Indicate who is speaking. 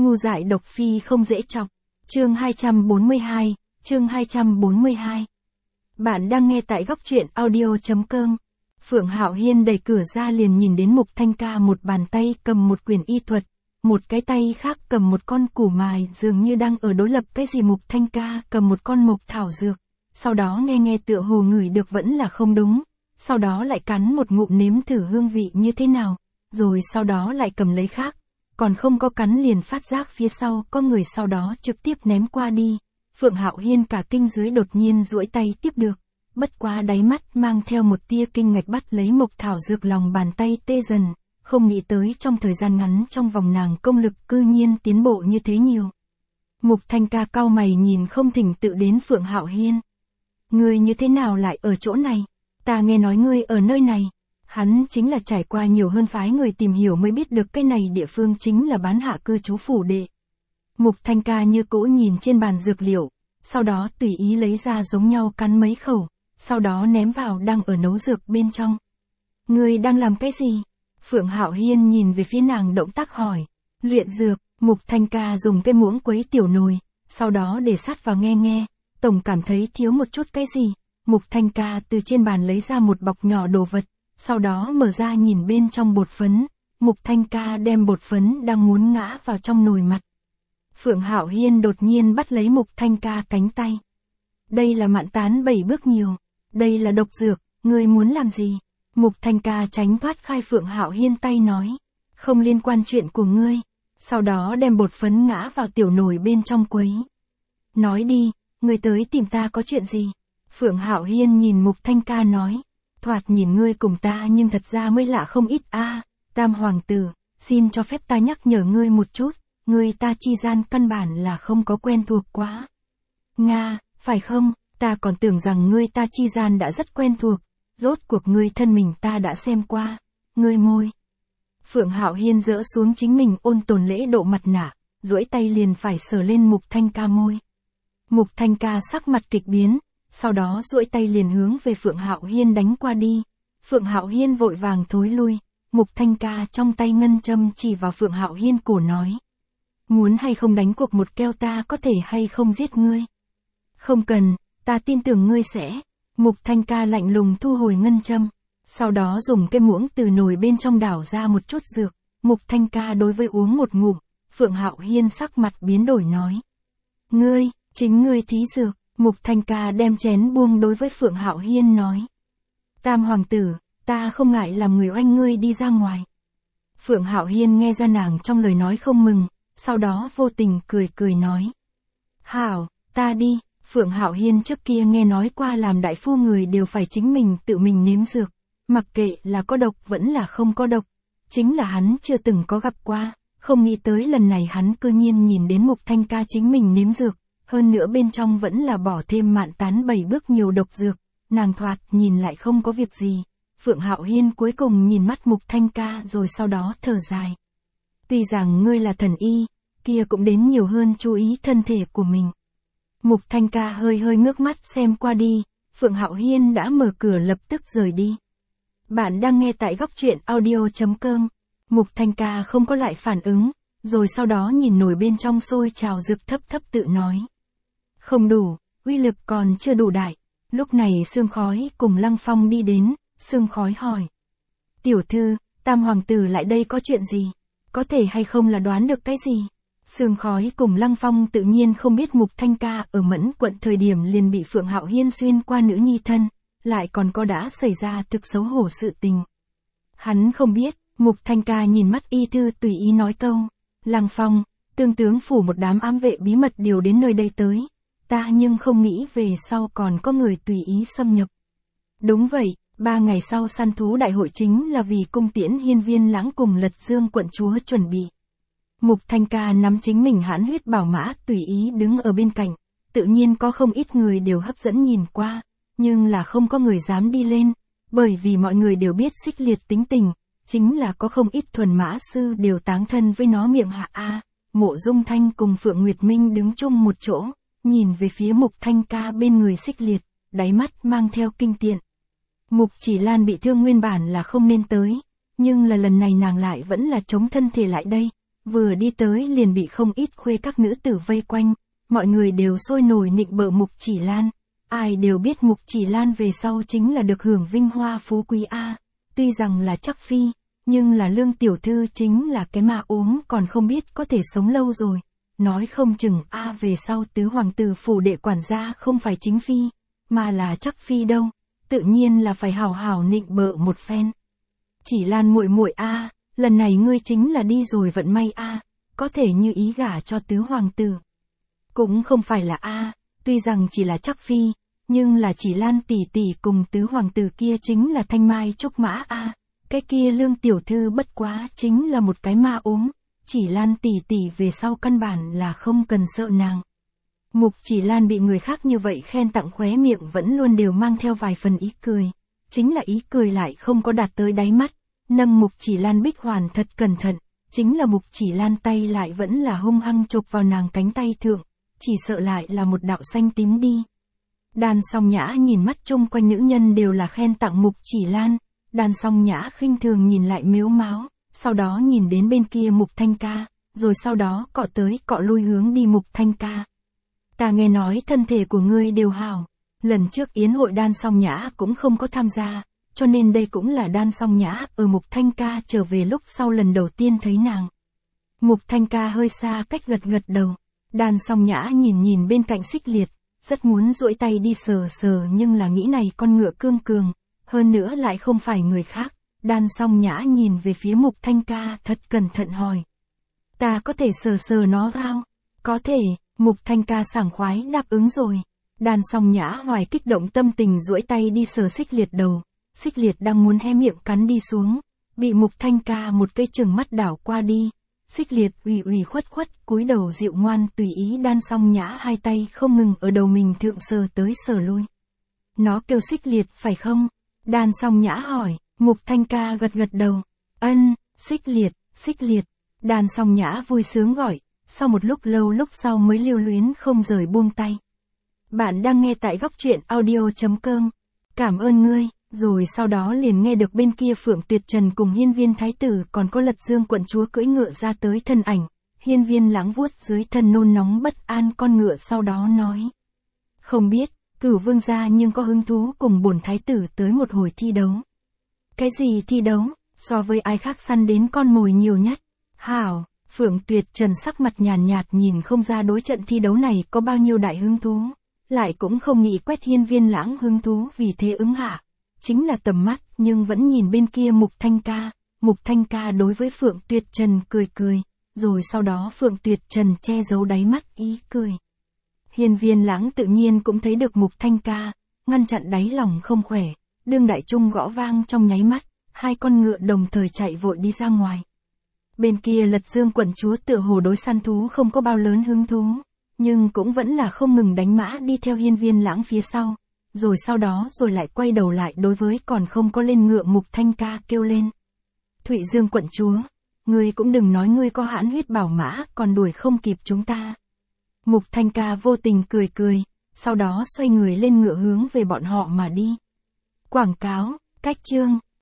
Speaker 1: Ngu dại độc phi không dễ chọc. Chương 242, chương 242. Bạn đang nghe tại góc truyện audio.com. Phượng Hạo Hiên đẩy cửa ra liền nhìn đến Mục Thanh Ca một bàn tay cầm một quyển y thuật, một cái tay khác cầm một con củ mài dường như đang ở đối lập cái gì. Mục Thanh Ca cầm một con mộc thảo dược, sau đó nghe tựa hồ ngửi được vẫn là không đúng, sau đó lại cắn một ngụm nếm thử hương vị như thế nào, rồi sau đó lại cầm lấy khác, còn không có cắn liền phát giác phía sau có người, sau đó trực tiếp ném qua đi. Phượng Hạo Hiên cả kinh dưới đột nhiên duỗi tay tiếp được, bất quá đáy mắt mang theo một tia kinh ngạc bắt lấy mộc thảo dược, lòng bàn tay tê dần, không nghĩ tới trong thời gian ngắn trong vòng nàng công lực cư nhiên tiến bộ như thế nhiều. Mục Thanh Ca cau mày nhìn không thỉnh tự đến Phượng Hạo Hiên. Ngươi như thế nào lại ở chỗ này? Ta nghe nói ngươi ở nơi này. Hắn chính là trải qua nhiều hơn phái người tìm hiểu mới biết được cái này địa phương chính là bán hạ cư trú phủ đệ. Mục Thanh Ca như cũ nhìn trên bàn dược liệu, sau đó tùy ý lấy ra giống nhau cắn mấy khẩu, sau đó ném vào đang ở nấu dược bên trong. Ngươi đang làm cái gì? Phượng Hạo Hiên nhìn về phía nàng động tác hỏi. Luyện dược. Mục Thanh Ca dùng cái muỗng quấy tiểu nồi, sau đó để sát vào nghe, tổng cảm thấy thiếu một chút cái gì. Mục Thanh Ca từ trên bàn lấy ra một bọc nhỏ đồ vật, sau đó mở ra nhìn bên trong bột phấn. Mục Thanh Ca đem bột phấn đang muốn ngã vào trong nồi mặt. Phượng Hạo Hiên đột nhiên bắt lấy Mục Thanh Ca cánh tay. Đây là mạn tán 7 bước nhiều, đây là độc dược, ngươi muốn làm gì? Mục Thanh Ca tránh thoát khai Phượng Hạo Hiên tay nói, không liên quan chuyện của ngươi. Sau đó đem bột phấn ngã vào tiểu nồi bên trong quấy. Nói đi, ngươi tới tìm ta có chuyện gì? Phượng Hạo Hiên nhìn Mục Thanh Ca nói, thoạt nhìn ngươi cùng ta nhưng thật ra mới lạ không ít a. Tam hoàng tử, xin cho phép ta nhắc nhở ngươi một chút, ngươi ta chi gian căn bản là không có quen thuộc quá. Nga, phải không? Ta còn tưởng rằng ngươi ta chi gian đã rất quen thuộc, rốt cuộc ngươi thân mình ta đã xem qua. Ngươi môi. Phượng Hạo Hiên dỡ xuống chính mình ôn tồn lễ độ mặt nạ, duỗi tay liền phải sờ lên Mục Thanh Ca môi. Mục Thanh Ca sắc mặt kịch biến, sau đó duỗi tay liền hướng về Phượng Hạo Hiên đánh qua đi. Phượng Hạo Hiên vội vàng thối lui, Mục Thanh Ca trong tay ngân châm chỉ vào Phượng Hạo Hiên cổ nói. Muốn hay không đánh cuộc một keo, ta có thể hay không giết ngươi? Không cần, ta tin tưởng ngươi sẽ. Mục Thanh Ca lạnh lùng thu hồi ngân châm. Sau đó dùng cái muỗng từ nồi bên trong đảo ra một chút dược. Mục Thanh Ca đối với uống một ngụm. Phượng Hạo Hiên sắc mặt biến đổi nói. Ngươi, chính ngươi thí dược. Mục Thanh Ca đem chén buông đối với Phượng Hạo Hiên nói. Tam hoàng tử, ta không ngại làm người oanh ngươi đi ra ngoài. Phượng Hạo Hiên nghe ra nàng trong lời nói không mừng, sau đó vô tình cười nói. Hảo, ta đi. Phượng Hạo Hiên trước kia nghe nói qua làm đại phu người đều phải chính mình tự mình nếm dược. Mặc kệ là có độc vẫn là không có độc, chính là hắn chưa từng có gặp qua, không nghĩ tới lần này hắn cư nhiên nhìn đến Mục Thanh Ca chính mình nếm dược, hơn nữa bên trong vẫn là bỏ thêm mạn tán 7 bước nhiều độc dược, nàng thoạt nhìn lại không có việc gì. Phượng Hạo Hiên cuối cùng nhìn mắt Mục Thanh Ca rồi sau đó thở dài. Tuy rằng ngươi là thần y, kia cũng đến nhiều hơn chú ý thân thể của mình. Mục Thanh Ca hơi ngước mắt xem qua đi, Phượng Hạo Hiên đã mở cửa lập tức rời đi. Bạn đang nghe tại góc truyện audio.com. Mục Thanh Ca không có lại phản ứng, rồi sau đó nhìn nồi bên trong sôi trào dược thấp tự nói. Không đủ, uy lực còn chưa đủ đại. Lúc này Sương Khói cùng Lăng Phong đi đến, Sương Khói hỏi. Tiểu thư, Tam hoàng tử lại đây có chuyện gì? Có thể hay không là đoán được cái gì? Sương Khói cùng Lăng Phong tự nhiên không biết Mục Thanh Ca ở Mẫn quận thời điểm liền bị Phượng Hạo Hiên xuyên qua nữ nhi thân, lại còn có đã xảy ra thực xấu hổ sự tình. Hắn không biết. Mục Thanh Ca nhìn mắt y thư tùy ý nói câu. Lăng Phong, tương tướng phủ một đám ám vệ bí mật điều đến nơi đây tới. Ta nhưng không nghĩ về sau còn có người tùy ý xâm nhập. Đúng vậy, 3 ngày sau săn thú đại hội chính là vì cung tiễn Hiên Viên Lãng cùng Lật Dương quận chúa chuẩn bị. Mục Thanh Ca nắm chính mình hãn huyết bảo mã tùy ý đứng ở bên cạnh. Tự nhiên có không ít người đều hấp dẫn nhìn qua, nhưng là không có người dám đi lên, bởi vì mọi người đều biết Xích Liệt tính tình. Chính là có không ít thuần mã sư đều táng thân với nó miệng hạ a. Mộ Dung Thanh cùng Phượng Nguyệt Minh đứng chung một chỗ, nhìn về phía Mục Thanh Ca bên người Xích Liệt, đáy mắt mang theo kinh tiện. Mục Chỉ Lan bị thương nguyên bản là không nên tới, nhưng là lần này nàng lại vẫn là chống thân thể lại đây, vừa đi tới liền bị không ít khuê các nữ tử vây quanh, mọi người đều sôi nổi nịnh bợ Mục Chỉ Lan. Ai đều biết Mục Chỉ Lan về sau chính là được hưởng vinh hoa phú quý a. Tuy rằng là chắc phi, nhưng là Lương tiểu thư chính là cái ma ốm còn không biết có thể sống lâu rồi. Nói không chừng về sau tứ hoàng tử phủ đệ quản gia không phải chính phi, mà là chắc phi đâu, tự nhiên là phải hào hào nịnh bợ một phen. Chỉ Lan muội muội lần này ngươi chính là đi rồi vận may có thể như ý gả cho tứ hoàng tử. Cũng không phải là tuy rằng chỉ là chắc phi, nhưng là Chỉ Lan tỷ tỷ cùng tứ hoàng tử kia chính là thanh mai trúc mã cái kia Lương tiểu thư bất quá chính là một cái ma ốm, Chỉ Lan tỷ tỷ về sau căn bản là không cần sợ nàng. Mục Chỉ Lan bị người khác như vậy khen tặng khóe miệng vẫn luôn đều mang theo vài phần ý cười, chính là ý cười lại không có đạt tới đáy mắt, nâng Mục Chỉ Lan bích hoàn thật cẩn thận, chính là Mục Chỉ Lan tay lại vẫn là hung hăng chụp vào nàng cánh tay thượng, chỉ sợ lại là một đạo xanh tím đi. Đan Song Nhã nhìn mắt chung quanh nữ nhân đều là khen tặng Mục Chỉ Lan, Đan Song Nhã khinh thường nhìn lại mếu máo, sau đó nhìn đến bên kia Mục Thanh Ca, rồi sau đó cọ tới cọ lui hướng đi Mục Thanh Ca. Ta nghe nói thân thể của ngươi đều hảo, lần trước yến hội Đan Song Nhã cũng không có tham gia, cho nên đây cũng là Đan Song Nhã ở Mục Thanh Ca trở về lúc sau lần đầu tiên thấy nàng. Mục Thanh Ca hơi xa cách gật gật đầu, Đan Song Nhã nhìn nhìn bên cạnh Xích Liệt, rất muốn duỗi tay đi sờ sờ nhưng là nghĩ này con ngựa cương cường, hơn nữa lại không phải người khác. Đan Song Nhã nhìn về phía Mục Thanh Ca thật cẩn thận hỏi. Ta có thể sờ sờ nó sao? Có thể, Mục Thanh Ca sảng khoái đáp ứng rồi. Đan Song Nhã hoài kích động tâm tình duỗi tay đi sờ Xích Liệt đầu. Xích Liệt đang muốn hé miệng cắn đi xuống, bị Mục Thanh Ca một cây chừng mắt đảo qua đi. Xích Liệt ủy khuất cúi đầu dịu ngoan tùy ý. Đan Song Nhã hai tay không ngừng ở đầu mình thượng sờ tới sờ lui. Nó kêu Xích Liệt phải không? Đan Song Nhã hỏi. Mục Thanh Ca gật gật đầu. Ân, Xích Liệt. Đan Song Nhã vui sướng gọi, sau một lúc lâu lúc sau mới lưu luyến không rời buông tay. Bạn đang nghe tại góc truyện audio.com. Cảm ơn ngươi. Rồi sau đó liền nghe được bên kia Phượng Tuyệt Trần cùng Hiên Viên Thái Tử còn có Lật Dương quận chúa cưỡi ngựa ra tới thân ảnh. Hiên Viên Lãng vuốt dưới thân nôn nóng bất an con ngựa sau đó nói. Không biết, Cửu vương gia nhưng có hứng thú cùng bổn thái tử tới một hồi thi đấu. Cái gì thi đấu, so với ai khác săn đến con mồi nhiều nhất? Hảo, Phượng Tuyệt Trần sắc mặt nhàn nhạt nhìn không ra đối trận thi đấu này có bao nhiêu đại hứng thú, lại cũng không nghĩ quét Hiên Viên Lãng hứng thú vì thế ứng hạ. Chính là tầm mắt nhưng vẫn nhìn bên kia Mục Thanh Ca. Mục Thanh Ca đối với Phượng Tuyệt Trần cười, rồi sau đó Phượng Tuyệt Trần che giấu đáy mắt ý cười. Hiên Viên Lãng tự nhiên cũng thấy được Mục Thanh Ca, ngăn chặn đáy lòng không khỏe, đương đại trung gõ vang trong nháy mắt, hai con ngựa đồng thời chạy vội đi ra ngoài. Bên kia Lật Dương quận chúa tựa hồ đối săn thú không có bao lớn hứng thú, nhưng cũng vẫn là không ngừng đánh mã đi theo Hiên Viên Lãng phía sau, rồi sau đó rồi lại quay đầu lại đối với còn không có lên ngựa Mục Thanh Ca kêu lên. Thụy Dương quận chúa, ngươi cũng đừng nói ngươi có hãn huyết bảo mã còn đuổi không kịp chúng ta. Mục Thanh Ca vô tình cười, sau đó xoay người lên ngựa hướng về bọn họ mà đi. Quảng cáo, cách chương.